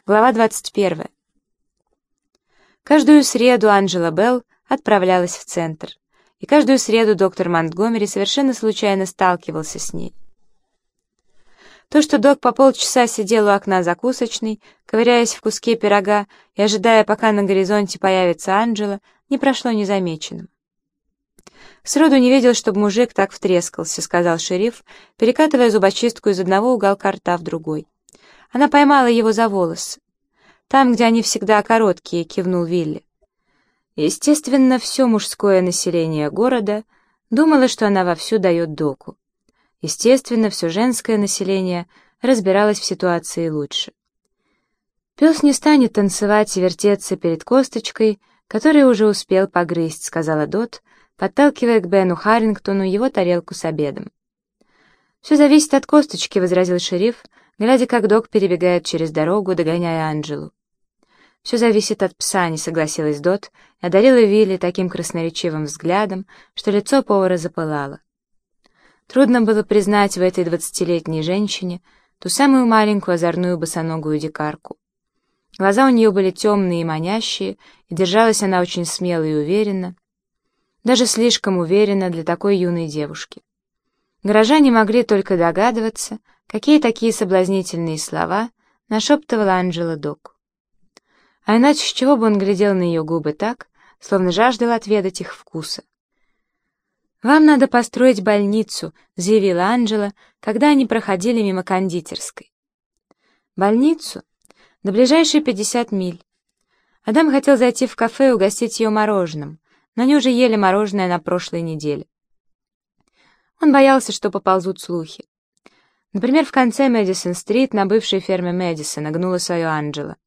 Глава 21. Каждую среду Анджела Белл отправлялась в центр, и каждую среду доктор Монтгомери совершенно случайно сталкивался с ней. То, что док по полчаса сидел у окна закусочной, ковыряясь в куске пирога и ожидая, пока на горизонте появится Анджела, не прошло незамеченным. «Сроду не видел, чтобы мужик так втрескался», — сказал шериф, перекатывая зубочистку из одного уголка рта в другой. Она поймала его за волосы. «Там, где они всегда короткие», — кивнул Вилли. Естественно, все мужское население города думало, что она вовсю дает доку. Естественно, все женское население разбиралось в ситуации лучше. «Пес не станет танцевать и вертеться перед косточкой, которую уже успел погрызть», — сказала Дот, подталкивая к Бену Харрингтону его тарелку с обедом. «Все зависит от косточки», — возразил шериф, глядя, как док перебегает через дорогу, догоняя Анджелу. «Все зависит от пса», — не согласилась Дот, и одарила Вилли таким красноречивым взглядом, что лицо повара запылало. Трудно было признать в этой 20-летней женщине ту самую маленькую озорную босоногую дикарку. Глаза у нее были темные и манящие, и держалась она очень смело и уверенно, даже слишком уверенно для такой юной девушки. Горожане могли только догадываться, какие такие соблазнительные слова нашептывала Анджела доку. А иначе с чего бы он глядел на ее губы так, словно жаждал отведать их вкуса? «Вам надо построить больницу», — заявила Анджела, когда они проходили мимо кондитерской. «Больницу? До ближайшие 50 миль». Адам хотел зайти в кафе и угостить ее мороженым, но они уже ели мороженое на прошлой неделе. Он боялся, что поползут слухи. Например, в конце Мэдисон-стрит на бывшей ферме Мэдисона гнула свое Анджела.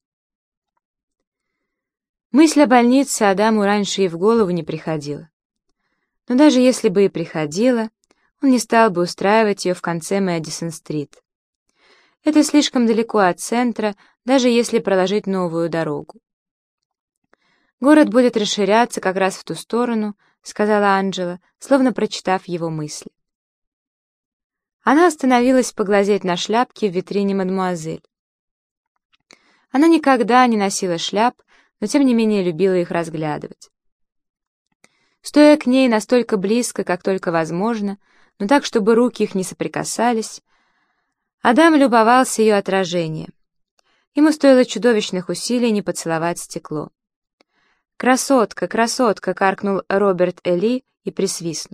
Мысль о больнице Адаму раньше и в голову не приходила. Но даже если бы и приходила, он не стал бы устраивать ее в конце Мэдисон-стрит. Это слишком далеко от центра, даже если проложить новую дорогу. «Город будет расширяться как раз в ту сторону», — сказала Анджела, словно прочитав его мысли. Она остановилась поглазеть на шляпки в витрине мадемуазель. Она никогда не носила шляп, но тем не менее любила их разглядывать. Стоя к ней настолько близко, как только возможно, но так, чтобы руки их не соприкасались, Адам любовался ее отражением. Ему стоило чудовищных усилий не поцеловать стекло. «Красотка, красотка!» — каркнул Роберт Эли и присвистнул.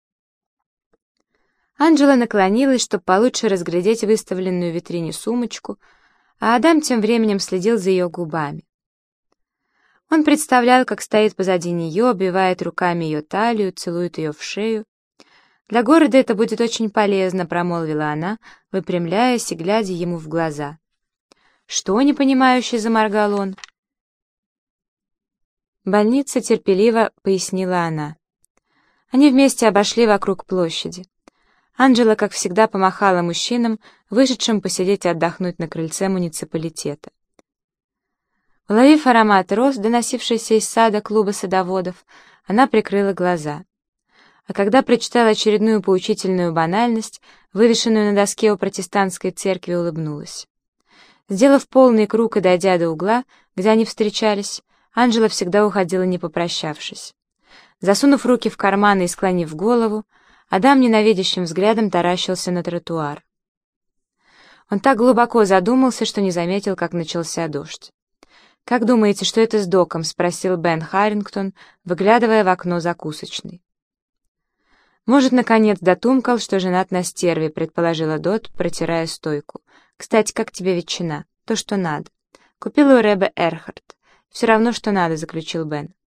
Анджела наклонилась, чтобы получше разглядеть выставленную в витрине сумочку, а Адам тем временем следил за ее губами. Он представлял, как стоит позади нее, обвивает руками ее талию, целует ее в шею. «Для города это будет очень полезно», — промолвила она, выпрямляясь и глядя ему в глаза. «Что?» — непонимающе заморгал он. «Больница», — терпеливо пояснила она. Они вместе обошли вокруг площади. Анджела, как всегда, помахала мужчинам, вышедшим посидеть и отдохнуть на крыльце муниципалитета. Уловив аромат роз, доносившийся из сада клуба садоводов, она прикрыла глаза. А когда прочитала очередную поучительную банальность, вывешенную на доске у протестантской церкви, улыбнулась. Сделав полный круг и дойдя до угла, где они встречались, Анджела всегда уходила, не попрощавшись. Засунув руки в карманы и склонив голову, Адам ненавидящим взглядом таращился на тротуар. Он так глубоко задумался, что не заметил, как начался дождь. «Как думаете, что это с доком?» — спросил Бен Харрингтон, выглядывая в окно закусочной. «Может, наконец дотумкал, что женат на стерве», — предположила Дот, протирая стойку. «Кстати, как тебе ветчина? То, что надо. Купила у Ребе Эрхард. Все равно, что надо», — заключил Бен.